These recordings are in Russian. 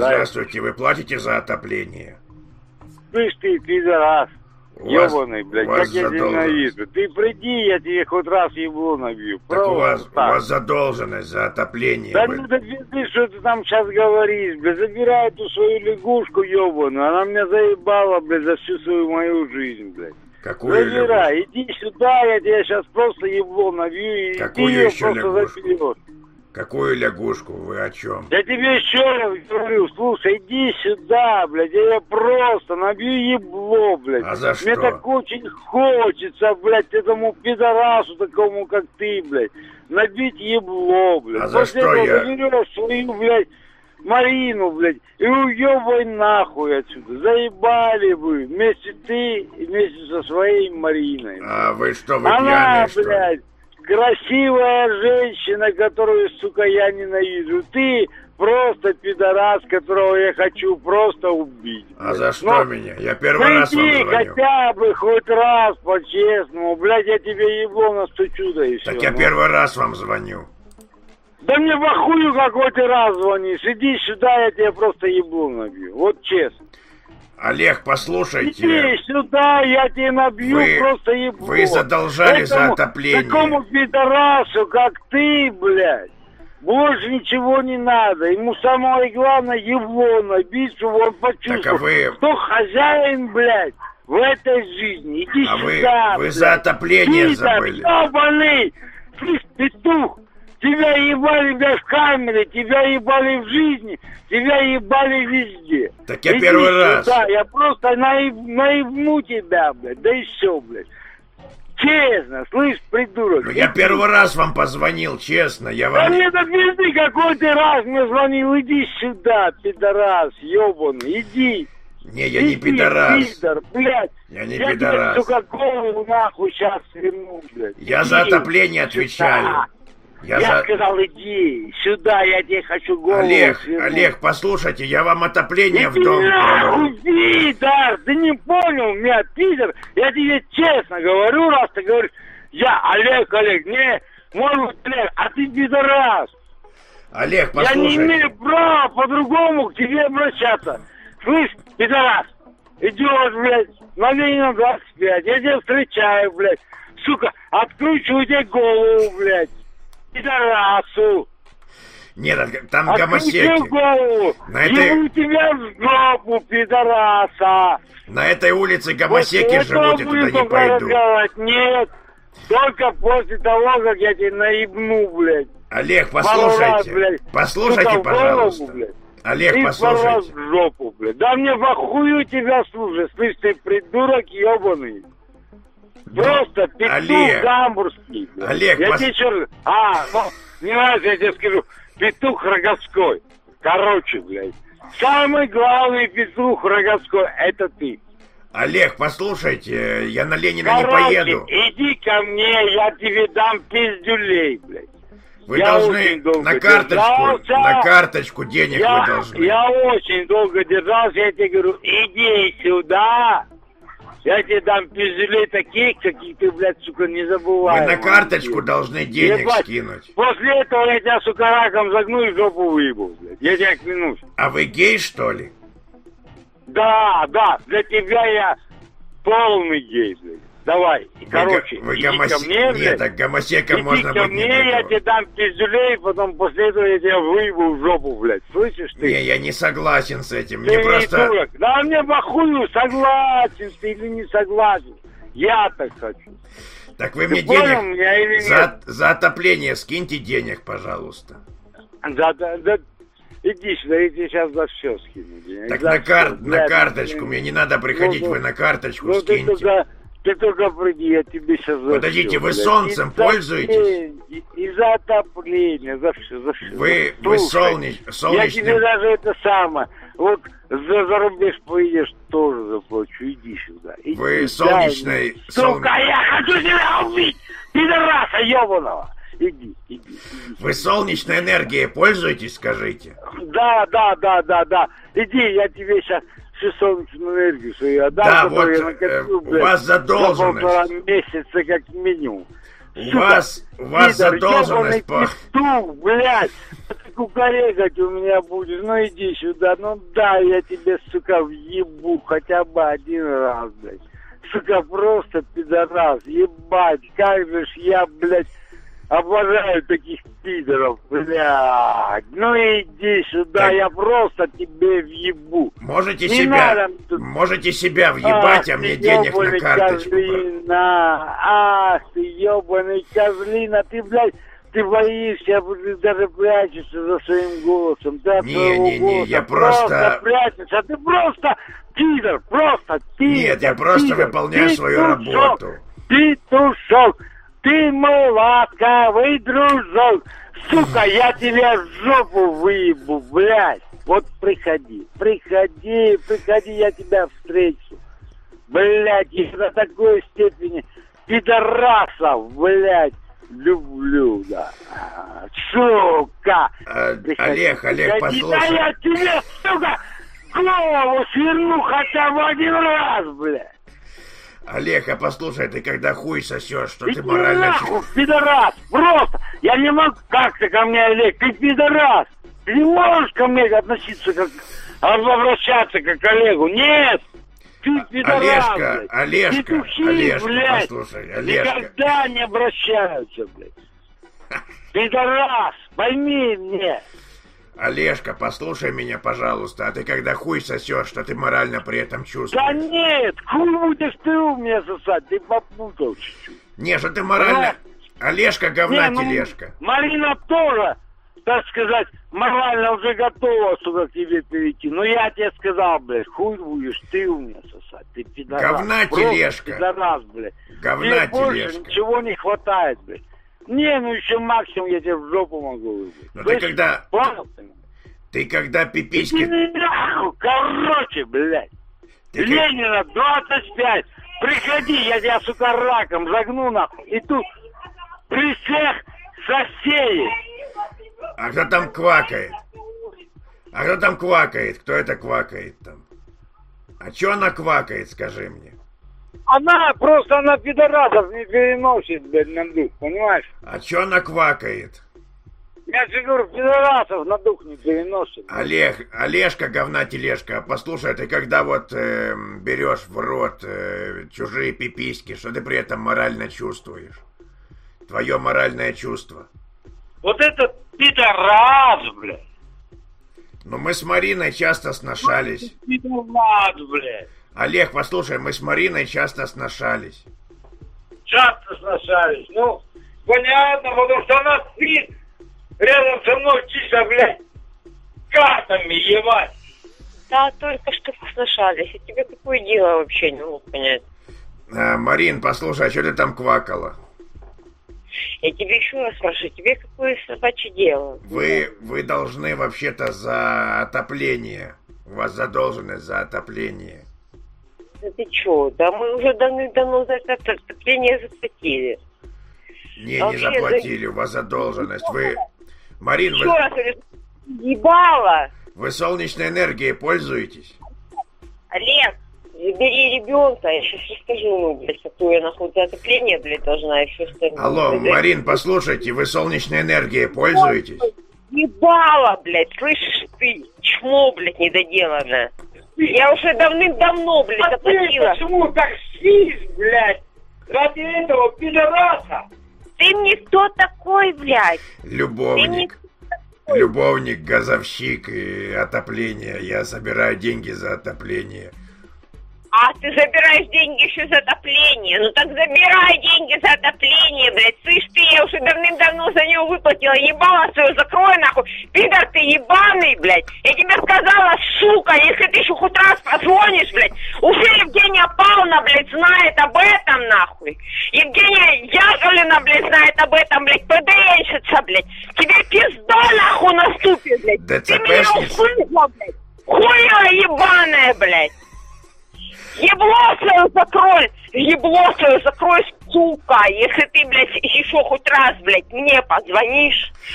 здравствуйте, вы платите за отопление? Слышь ты, пидорас. Ёбаный, блядь, как я тебя ненавижу. Ты приди, я тебе хоть раз ебло набью. Так у вас задолженность за отопление. Да ну да пизды, что ты там сейчас говоришь, блядь. Забирай эту свою лягушку ёбаную. Она меня заебала, блядь, за всю свою мою жизнь, блядь. Какую забирай, лягушку? Иди сюда, я тебе сейчас просто ебло набью, и какую ты ее еще просто лягушку? заберешь. Какую лягушку? Вы о чем? Я тебе еще раз говорю, слушай, иди сюда, блядь, я просто набью ебло, блядь. А за что? Мне так очень хочется, блядь, этому пидорасу такому, как ты, блядь, набить ебло, блядь. А за что я? Заберешь свою, блядь, Марину, блядь, и уебай нахуй отсюда. Заебали вы, вместе ты и вместе со своей Мариной. А вы что, вы она, пьяные, что ли? блядь, красивая женщина, которую, сука, я ненавижу. Ты просто пидорас, которого я хочу просто убить. А за что меня? Я первый раз вам звоню. хотя бы хоть раз по-честному. Блядь, я тебе ебло настучу, да и все. Так я первый раз вам звоню. Да мне похую, какой ты раз звонишь. Иди сюда, я тебе просто ебло набью. Вот честно. Олег, послушайте. Иди сюда, я тебе набью просто ебло. Вы задолжали за отопление. Такому пидорасу, как ты, блядь, больше ничего не надо. Ему самое главное ебло набить, чтобы он почувствовал, кто хозяин, блядь, в этой жизни. Иди сюда, вы за отопление ты забыли. Ёбаный, ты петух. Тебя ебали, блядь, в камере, тебя ебали в жизни, тебя ебали везде. Так я первый раз. Да, я просто наебну тебя, блядь, да и все, блядь. Честно, слышь, придурок. Ну я первый раз вам позвонил, честно, я вам... Да мне до пизды, какой ты раз мне звонил, иди сюда, пидорас, ебаный, иди. Не, я не пидорас. Пидор, блядь. Я не я пидорас. Я тебе, сука, голову нахуй сейчас сверну, блядь. Я за отопление отвечаю. Я сказал, иди сюда, я тебе хочу голову свернуть. Олег, послушайте, я вам отопление иди в дом провожу. Пидор, ты не понял меня, пидор? Я тебе честно говорю, раз ты говоришь, я Олег, не, может, Олег, а ты пидорас. Олег, послушайте. Я не имею права по-другому к тебе обращаться. Слышь, пидорас, идешь, блядь, на Ленина 25, я тебя встречаю, блядь. Сука, откручиваю тебе голову, блядь. Пидорасу. Нет, там гомосеки. Голову. На этой... тебя в жопу, пидораса. На этой улице гомосеки живут, я туда не пойду. Нет, только после того, как я тебя наебну, блядь. Олег, послушайте. Раз, послушайте, сука, пожалуйста. Голову, Олег, и послушайте. в жопу, блядь. Да мне похую тебя слушай. Слышь, ты придурок ебаный. Просто петух гамбургский. Блядь. Олег, я тебе еще... не нравится, я тебе скажу. Петух Роговской. Короче, блядь. Самый главный петух Роговской — это ты. Олег, послушайте, я на Ленина не поеду. Иди ко мне, я тебе дам пиздюлей, блядь. Вы должны на карточку денег вы должны. Я очень долго держался, я тебе говорю, иди сюда. Я тебе дам пиздюлей таких, каких ты, блядь, сука, не забывай. Вы на карточку должны денег скинуть. После этого я тебя, сука, раком загну и жопу выебу, блядь. Я тебе клянусь. А вы гей, что ли? Да, для тебя я полный гей, блядь. Давай, короче, вы иди ко мне, блядь. Нет, так гомосеком можно быть. Иди ко мне, я тебе дам пиздюлей, потом после этого я тебя выебу в жопу, блядь. Слышишь ты? Не, я не согласен с этим. Ты мне просто... дурак. Да мне похую, согласен ты или не согласен. Я так хочу. Так вы мне денег за отопление скиньте денег, пожалуйста. Иди сюда, я тебе сейчас за все скину денег. Так на карточку, мне не надо приходить, вы на карточку скиньте. Ты только приди, я тебе сейчас за Подождите, все, вы блядь. солнцем пользуетесь? И за отопление, за все. Вы солнечный... Я тебе даже это самое, вот за рубеж поедешь, тоже заплачу, иди сюда. Иди, вы солнечный... Сука, я хочу тебя убить, пидораса ебаного. Иди. Вы солнечной энергией пользуетесь, скажите? Да. Иди, я тебе сейчас всю солнечную энергию свою отдам, да, которую вот я накопил, у вас задолженность. За 1,5 месяца как минимум. У вас задолженность по... Петух, блядь. Ты кукарекать у меня будешь. Ну иди сюда. Ну да, я тебе, сука, въебу хотя бы один раз, блядь. Сука, просто пидорас. Ебать, как же ж я, блядь, обожаю таких пидоров, блядь. Ну иди сюда, так... я просто тебе въебу. Можете себя въебать, а мне денег на карточку. Козлина. Ах ты, ебаный козлина, ты, блядь, ты боишься, ты даже прячешься за своим голосом. Не, я просто прячешься, ты просто пидор, просто пидор. Нет, я просто выполняю свою работу. Петушок. Ты мой ласковый дружок. Сука, я тебя в жопу выебу, блядь. Вот приходи, я тебя встречу. Блядь, я до такой степени пидорасов, блядь, люблю, да. Сука. Олег, послушай. Да я тебе, сука, голову сверну хотя бы один раз, блядь. Олег, а послушай, ты когда хуй сосешь, что ты Иди морально... нахуй, пидорас, просто! Я не могу, как ты ко мне, Олег, ты пидорас! Ты не можешь ко мне относиться как... обращаться как к Олегу, нет! Ты пидорас, Олежка, блядь, послушай, Олежка. Никогда не обращаются, блядь. Пидорас, пойми мне. Олежка, послушай меня, пожалуйста, а ты когда хуй сосешь, что ты морально при этом чувствуешь? Да нет, хуй будешь ты у меня сосать, ты попутал чуть-чуть. Не, что ты морально... Олежка, говна тележка. Марина тоже, так сказать, морально уже готова, сука, к тебе перейти. Но я тебе сказал, блядь, хуй будешь ты у меня сосать, ты пидорас. Говна тележка. Пидорас, блядь. Говна тебе больше ничего не хватает, блядь. Не, ну еще максимум я тебе в жопу могу выйти. Но ты когда... Понял? Ты когда пиписьки... Короче, блядь. Ленина, 25. Приходи, я тебя, сука, раком загну, нахуй. И тут при всех соседей. А кто там квакает? Кто это квакает там? А чё она квакает, скажи мне? Она пидорасов не переносит, блядь, на дух, понимаешь? А чё она квакает? Я же говорю, пидорасов на дух не переносит. Олежка, говна тележка, послушай, ты когда вот берешь в рот чужие пиписьки, что ты при этом морально чувствуешь? Твое моральное чувство. Вот это пидорас, блядь. Ну мы с Мариной часто сношались. Пидорас, блядь. Олег, послушай, мы с Мариной часто сношались. Ну, понятно, потому что она спит рядом со мной чисто, блядь, картами, ебать. Да, только что сношались. А тебе какое дело вообще, не мог понять. Марин, послушай, а что ты там квакала? Я тебе еще раз спрашиваю, тебе какое собачье дело? Вы должны вообще-то за отопление. У вас задолженность за отопление. Да ты чё? Да мы уже давно за это отопление заплатили. Не заплатили, у вас задолженность. Вы... Марин, еще раз, ебало! Вы солнечной энергией пользуетесь? Олег, бери ребенка, я сейчас расскажу ему, блядь, какое нахуй за отопление, блядь, должна, и все остальное. Алло, Марин, послушайте, вы солнечной энергией пользуетесь? Ебало, блядь, слышишь ты, чмо, блядь, недоделанное. Я уже давным-давно, блядь, оплатила. Ты почему так спишь, блядь? Ради этого пидораса? Ты мне кто такой, блядь? Любовник. Любовник, газовщик и отопление. Я собираю деньги за отопление. А ты забираешь деньги еще за отопление? Ну так забирай деньги за отопление, блядь. Слышь ты, я уже давным-давно за него выплатила. Ебало свою закрой, нахуй. Пидор ты ебаный, блядь. Я тебе сказала, сука, если ты еще хоть раз позвонишь, блядь. Уже Евгения Павловна, блядь, знает об этом, нахуй. Евгения Яковлевна, блядь, знает об этом, блядь. ПДНщица, блядь. Тебе пизда, нахуй, наступит, блядь. Ты меня услышала, блядь. Хуя ебаная, блядь. Ебло свое закрой, сука. Если ты, блядь, еще хоть раз, блядь, мне позвонишь,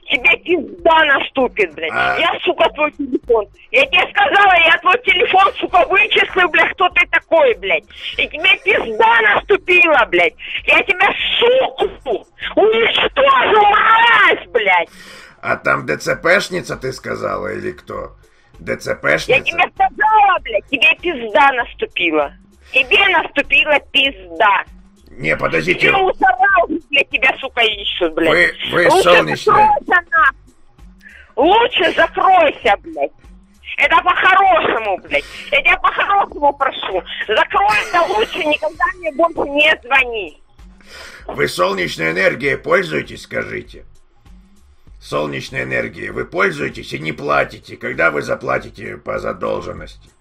тебе пизда наступит, блядь. Я, сука, твой телефон. Я тебе сказала, я твой телефон, сука, вычислю, блядь, кто ты такой, блядь. И тебе пизда наступила, блядь. Я тебя, суку, уничтожу, мразь, блядь. А там ДЦПшница, ты сказала, или кто? ДЦПшница? Я тебе сказала, блядь, тебе пизда наступила. Тебе наступила пизда. Не, подождите. Все усорал, блядь, тебя, сука, ищут, блядь. Вы солнечная. Лучше закройся, блядь. Это по-хорошему, блядь. Я тебя по-хорошему прошу. Закройся лучше, никогда мне больше не звони. Вы солнечной энергией пользуетесь, скажите? Солнечной энергией вы пользуетесь и не платите. Когда вы заплатите по задолженности?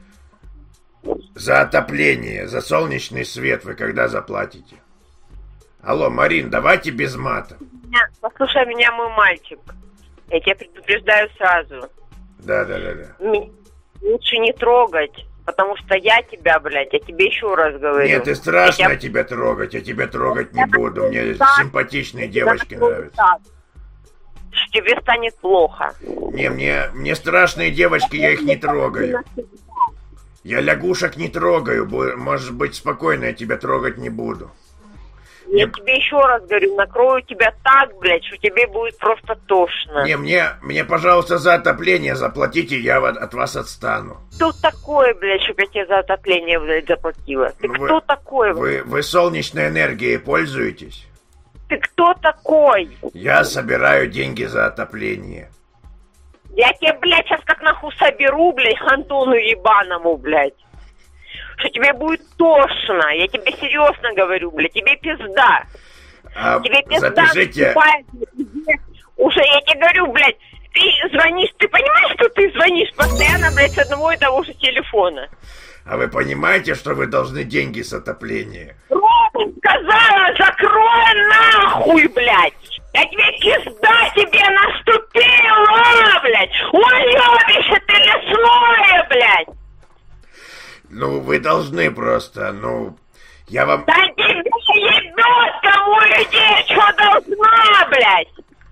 За отопление, за солнечный свет вы когда заплатите? Алло, Марин, давайте без мата. Послушай меня, мой мальчик. Я тебя предупреждаю сразу. Да. Лучше не трогать, потому что я тебя, блядь, я тебе еще раз говорю. Нет, ты страшно тебя трогать, я тебя трогать не буду. Мне симпатичные девочки нравятся. Тебе станет плохо. Не, мне страшные девочки, я их не трогаю. Я лягушек не трогаю, можешь быть спокойно, я тебя трогать не буду. Я тебе еще раз говорю, накрою тебя так, блядь, что тебе будет просто тошно. Не, мне, пожалуйста, за отопление заплатите, я от вас отстану. Кто такой, блядь, чтобы я тебе за отопление, блядь, заплатила? Ты кто такой? Вы солнечной энергией пользуетесь? Ты кто такой? Я собираю деньги за отопление. Я тебе, блядь, сейчас как нахуй соберу, блядь, Антону ебаному, блядь. Что тебе будет тошно. Я тебе серьезно говорю, блядь, тебе пизда. Тебе пизда. Запишите. Уже я тебе говорю, блядь, ты звонишь, ты понимаешь, что ты звонишь постоянно, блядь, с одного и того же телефона? А вы понимаете, что вы должны деньги с отопления? Рома сказала, закрой нахуй, блядь. Я тебе пизда тебе наступила, блядь. Уебище ты лесное, блядь. Ну, вы должны просто, я вам... Да тебе ебет, кому людей, что должна, блядь.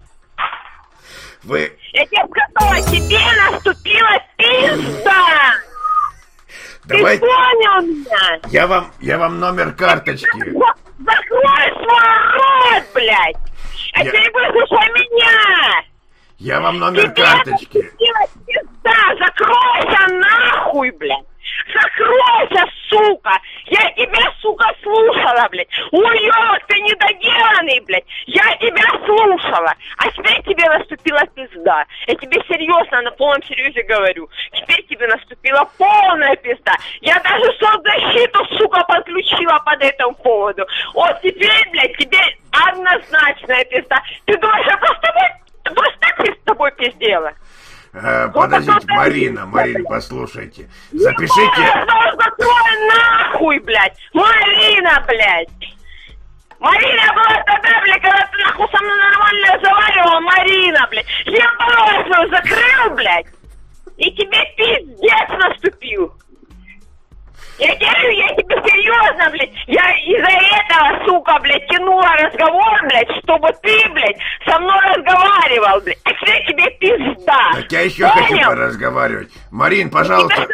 Вы... Я тебе сказала, тебе наступила пизда. Давай... Ты понял меня? Я вам номер карточки. Закрой свой рот, блядь. А ты выслушай меня. Я вам номер карточки. Пизда, закройся нахуй, блядь. Закройся, сука! Я тебя, сука, слушала, блядь! Уёбок, ты недоделанный, блядь! Я тебя слушала! А теперь тебе наступила пизда! Я тебе серьезно, на полном серьезе говорю! Теперь тебе наступила полная пизда! Я даже соцзащиту, сука, подключила под этому поводу! Вот теперь, блядь, тебе однозначная пизда! Ты думаешь, я просто так с тобой пиздела? Подождите, Марина, послушайте. Запишите... Закрой нахуй, блядь! Марина, блядь! Марина была тогда, блядь, когда ты нахуй со мной нормально разговаривала, Марина, блядь! Я пароль свой закрыл, блядь! И тебе пиздец наступил! Я тебе серьезно, блядь, я из-за этого, сука, блядь, тянула разговор, блядь, чтобы ты, блядь, со мной разговаривал, блядь. А теперь тебе пизда. Так я еще хочу поразговаривать. Марин, пожалуйста,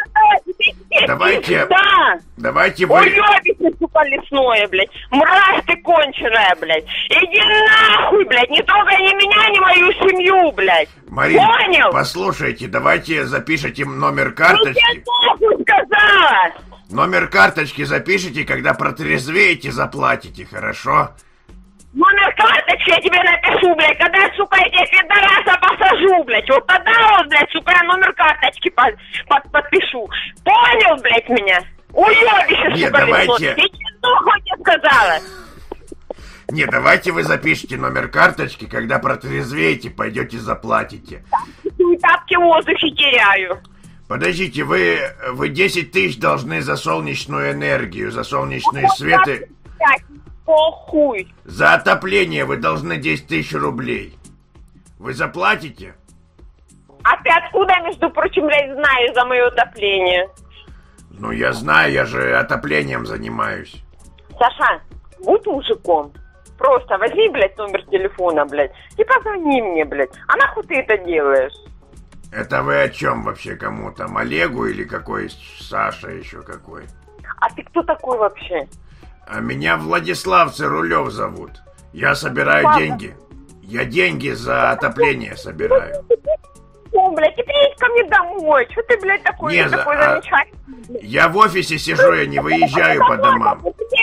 давайте вы... Уебище, сука, лесное, блядь. Мразь ты конченая, блядь. Иди нахуй, блядь, не трогай ни меня, ни мою семью, блядь. Марин, понял? Послушайте, давайте запишите номер карточки. Ну, я нахуй сказала. Номер карточки запишите, когда протрезвеете, заплатите, хорошо? Номер карточки я тебе напишу, блядь, когда, сука, я тебе пидораса посажу, блядь. Вот тогда вот, блядь, сука, я номер карточки подпишу. Понял, блядь, меня? Уебище, сука, давайте... Ты что хоть я сказала? Не, давайте вы запишите номер карточки, когда протрезвеете, пойдете заплатите. Тапки в воздухе теряю. Подождите, вы 10 тысяч должны за солнечную энергию, за солнечные светы. Похуй. За отопление вы должны 10 тысяч рублей. Вы заплатите? А ты откуда, между прочим, блядь, знаешь за мое отопление? Ну, я знаю, я же отоплением занимаюсь. Саша, будь мужиком. просто возьми, блядь, номер телефона, блядь, и позвони мне, блядь. А нахуй ты это делаешь? Это вы о чем вообще, кому там? Олегу или какой? Саша еще какой? А ты кто такой вообще? А меня Владислав Цирулев зовут. Я собираю деньги. Я деньги за отопление собираю. О, блядь, и приедь ко мне домой. Что ты, блядь, такой, Не, такой замечательный? Я в офисе сижу, я не выезжаю по домам.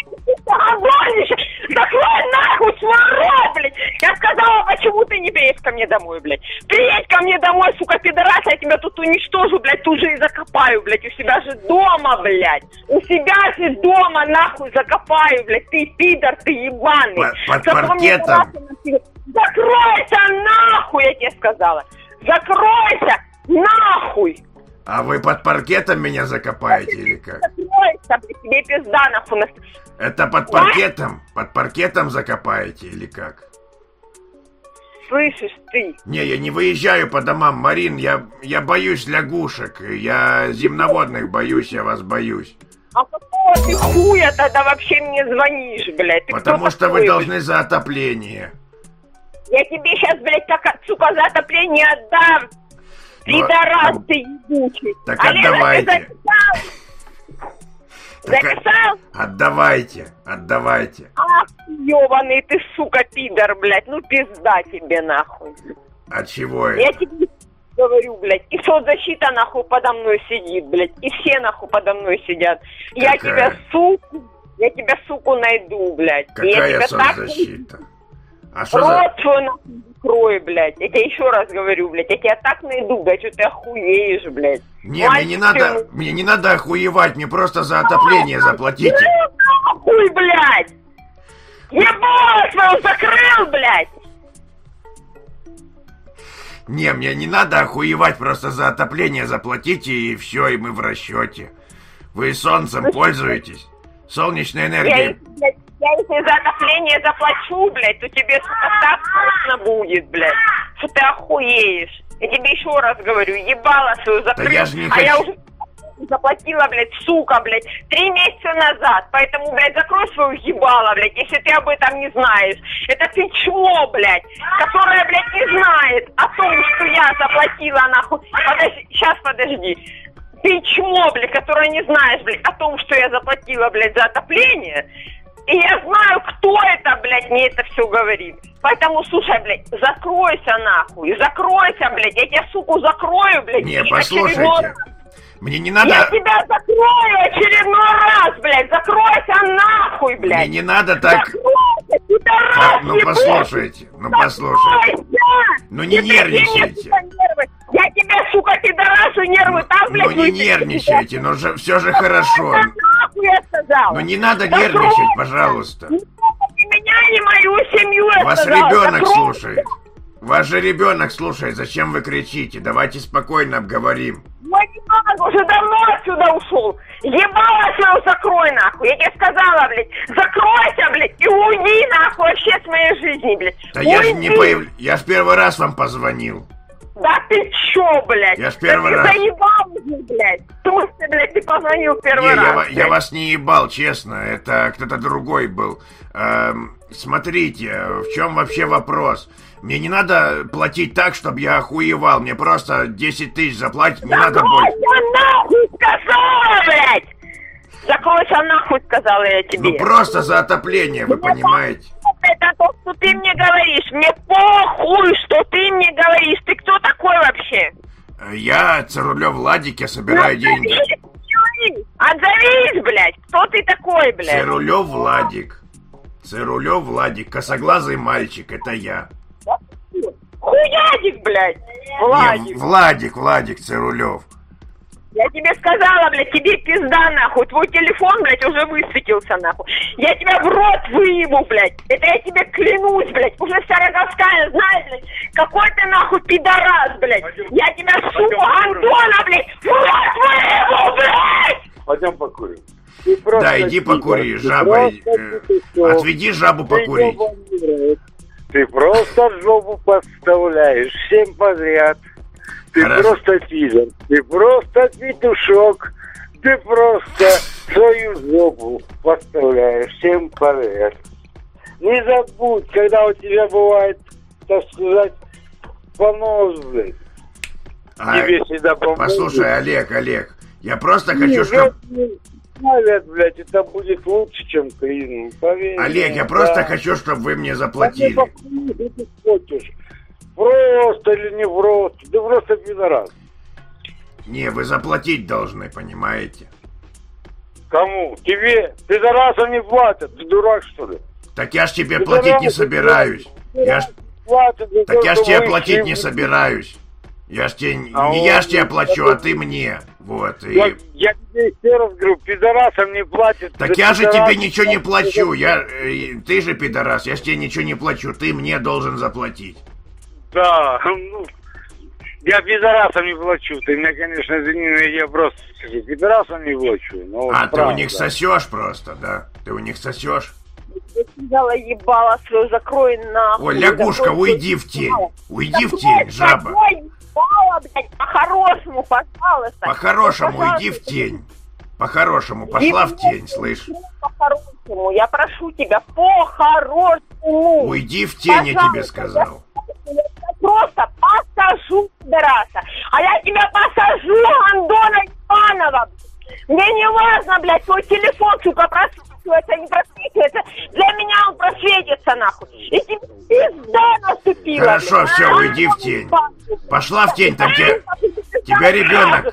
Закрой нахуй свой рот, блядь! Я сказала, почему ты не приедешь ко мне домой, блядь? Приедь ко мне домой, сука, пидорас, я тебя тут уничтожу, блядь, тут же и закопаю, блядь. У себя же дома, блядь. У себя же дома, нахуй, закопаю, блядь. Ты пидор, ты ебаный. Под паркетом. Закройся нахуй, я тебе сказала. Закройся нахуй. А вы под паркетом меня закопаете или как? Закройся, блядь, тебе пизда нахуй. Это под паркетом? Под паркетом закопаете или как? Слышишь ты? Не, я не выезжаю по домам, Марин, я боюсь лягушек. Я земноводных боюсь, я вас боюсь. А какого ты хуя тогда вообще мне звонишь, блядь? Ты потому что такой, вы должны за отопление. Я тебе сейчас, блядь, как, сука, за отопление отдам. Пидорас ты ебучий. Так отдавайте. Записал? Отдавайте, отдавайте. Ах, ёбаный ты, сука, пидор, блядь. Ну пизда тебе, нахуй. А чего это? Я тебе говорю, блядь, и соцзащита, нахуй, подо мной сидит, блядь. И все, нахуй, подо мной сидят. Я тебя, суку, найду, блядь. Какая соцзащита? А что рот свой, нахуй, закрой, блядь. Я тебе еще раз говорю, блядь. Я тебя так найду, блядь, что ты охуеешь, блядь. Не, мне не надо охуевать, мне просто за отопление заплатите. Нахуй, блядь! Ебало свою закрыл, блядь! Не, мне не надо охуевать, просто за отопление заплатите, и все, и мы в расчете. Вы солнцем пользуетесь? Солнечной энергией. Я если за отопление заплачу, блядь, то тебе, сука, так вкусно будет, блядь, что ты охуеешь. Я тебе еще раз говорю, ебало свою закрыл, да я же не а хочу... я уже заплатила, блядь, сука, блядь, 3 месяца назад. Поэтому, блядь, закрой свою ебало, блядь, если ты об этом не знаешь. Это ты чмо, блядь, которое, блядь, не знает о том, что я заплатила, нахуй. Подожди, сейчас, подожди. Ты чмо, блядь, которое не знаешь, блядь, о том, что я заплатила, блядь, за отопление. И я знаю, кто это, блядь, мне это все говорит. Поэтому, слушай, блядь, закройся нахуй. Закройся, блядь. Я тебя, суку, закрою, блядь. Не, послушайте. Мне не надо... Я тебя закрою очередной раз, блядь. Закройся нахуй, блядь. Мне не надо так... Закройся, пидорас, ну, послушайте. Ну, послушайте. Ну, не нервничайте. Я тебе, сука, пидорасу нервы там, блядь. Ну, не нервничайте, но же, все же хорошо. Я сказала. Ну, не надо нервничать, пожалуйста. Ни меня, ни мою семью, я вас сказала. Ребенок слушает. Ваш же ребенок слушает. Зачем вы кричите? Давайте спокойно обговорим. Мой ребенок уже давно отсюда ушел. Ебало свою закрой, нахуй. Я тебе сказала, блядь, закройся, блядь, и уйди, нахуй, вообще с моей жизни, блядь. Да я же не появляюсь. Я ж первый раз вам позвонил. Да ты чё, блядь? Я ж первый раз. Ты заебал уже, блядь. Слушай, блядь, ты позвонил первый раз. Я вас не ебал, честно. Это кто-то другой был. Смотрите, в чем вообще вопрос? Мне не надо платить так, чтобы я охуевал. Мне просто 10 тысяч заплатить, не надо больше. Закройся нахуй, сказала, блядь! Закройся нахуй, сказала я тебе. Ну просто за отопление, вы понимаете? Это то, что ты мне говоришь. Мне похуй, что ты мне говоришь. Ты кто такой вообще? Я Цирулев Владик, я собираю деньги. Отзовись, блядь. Кто ты такой, блядь? Цирулев Владик. Цирулев Владик, косоглазый мальчик, это я. Хуядик, блядь. Владик. Не, Владик Цирулев. Я тебе сказала, блядь, тебе пизда, нахуй. Твой телефон, блядь, уже высветился, нахуй. Я тебя в рот выебу, блядь. Это я тебе клянусь, блядь. Уже вся Роговская знает, блядь. Какой ты, нахуй, пидорас, блядь. Я тебя, сука, Антона, блядь, в рот выебу, блядь. Пойдем покурим. Да, иди покури, жаба. Отведи жабу покурить. Ты просто жопу подставляешь всем подряд. Ты Хорошо. просто пидор, ты просто петушок, ты просто свою жопу подставляешь всем подряд. Не забудь, когда у тебя бывает, так сказать, понос, блядь. Тебе всегда поможет. Послушай, Олег, я просто хочу, чтобы... Блядь, это будет лучше, чем клин. Поверь. Олег, я просто хочу, чтобы вы мне заплатили. Ты хочешь. Просто или не просто? Ты просто пидорас. Не, вы заплатить должны, понимаете? Кому? Тебе? Пидорасам не платят. Ты дурак, что ли? Так я ж тебе платить не собираюсь. Так я ж тебе платить не собираюсь. Я ж тебе... Не я ж тебе плачу, а ты мне. Вот, и... Я тебе еще раз говорю, пидорасам не платят. Так я же тебе ничего не плачу. Ты же пидорас, я ж тебе ничего не плачу. Ты мне должен заплатить. Да, ну... Я пидорасам не плачу. Ты меня, конечно, извини, но я просто скажу, пидорасам не плачу. Ну, ты правда. У них сосешь просто, да? Ты у них сосешь? Дала ебало свою, закрой нахуй. Ой, лягушка, уйди в тень. Уйди в тень, жаба. Ебало, блядь, по-хорошему, пожалуйста. По-хорошему, иди в тень. По-хорошему, пошла в тень, слышь? По-хорошему, я прошу тебя, по-хорошему. Уйди в тень, я тебе сказал. Я просто посажу, пидораса. А я тебя посажу, Андона Иванова. Мне не важно, блядь, твой телефон, сука, просвечивается, не просвечивается. Для меня он просветится, нахуй. И тебе пизда наступила. Хорошо, блядь. Все, уйди в тень. Пошла в тень, там тебя ребенок.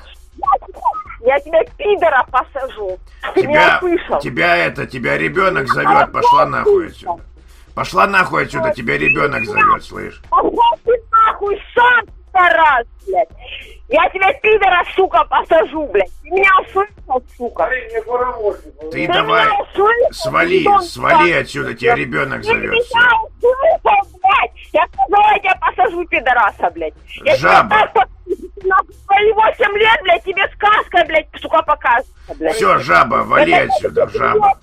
Я тебя, пидора, посажу. Ты меня слышал? Тебя ребенок зовет, пошла нахуй отсюда. Пошла нахуй отсюда, тебя ребенок зовет, слышь? Пошла ты нахуй сам, пидорас, блядь. Я тебя, пидора, сука, посажу, блядь. Ты меня услышал, сука? Ты давай, свали отсюда, тебя ребенок зовет. Ты меня услышал, блядь. Я сказала, я тебя посажу, пидораса, блядь. Жаба. Свои 8 лет, блядь, тебе сказка, блядь, сука, показывается, блядь. Все, жаба, вали отсюда, жаба.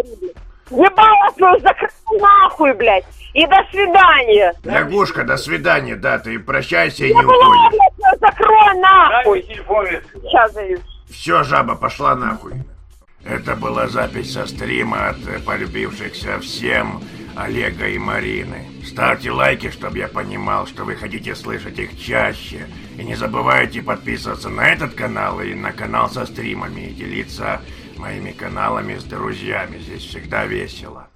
Ебало свою закрой нахуй, блядь. И до свидания. Лягушка, до свидания, да, ты прощайся и не уходишь. Блядь, закрой нахуй. Сейчас даю. Все, жаба, пошла нахуй. Это была запись со стрима от полюбившихся всем Олега и Марины. Ставьте лайки, чтобы я понимал, что вы хотите слышать их чаще. И не забывайте подписываться на этот канал и на канал со стримами и делиться моими каналами с друзьями. Здесь всегда весело.